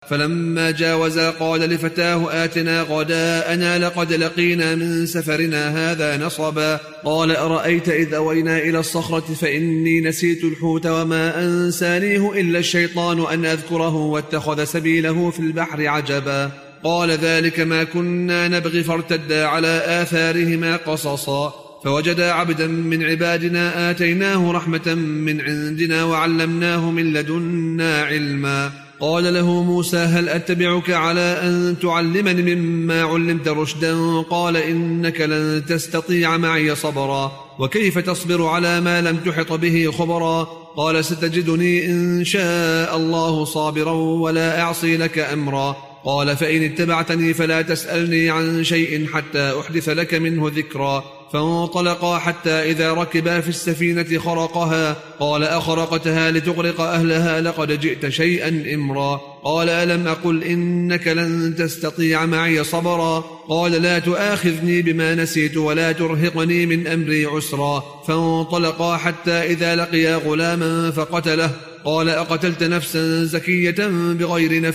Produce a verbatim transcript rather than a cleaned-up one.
فلما جاوزا قال لفتاه آتنا غداءنا لقد لقينا من سفرنا هذا نصبا. قال أرأيت إذ أوينا إلى الصخرة فإني نسيت الحوت وما أنسانيه إلا الشيطان أن أذكره واتخذ سبيله في البحر عجبا. قال ذلك ما كنا نبغي فارتدا على آثارهما قصصا فوجدا عبدا من عبادنا آتيناه رحمة من عندنا وعلمناه من لدنا علما. قال له موسى هل أتبعك على أن تعلمني مما علمت رشدا؟ قال إنك لن تستطيع معي صبرا وكيف تصبر على ما لم تحط به خبرا. قال ستجدني إن شاء الله صابرا ولا أعصي لك أمرا. قال فإن اتبعتني فلا تسألني عن شيء حتى أحدث لك منه ذكرا. فانطلقا حتى إذا ركبا في السفينة خرقها. قال أخرقتها لتغرق أهلها لقد جئت شيئا إمرا. قال ألم أقل إنك لن تستطيع معي صبرا. قال لا تؤاخذني بما نسيت ولا ترهقني من أمري عسرا. فانطلقا حتى إذا لقيا غلاما فقتله. قال أقتلت نفسا زكية بغير نفس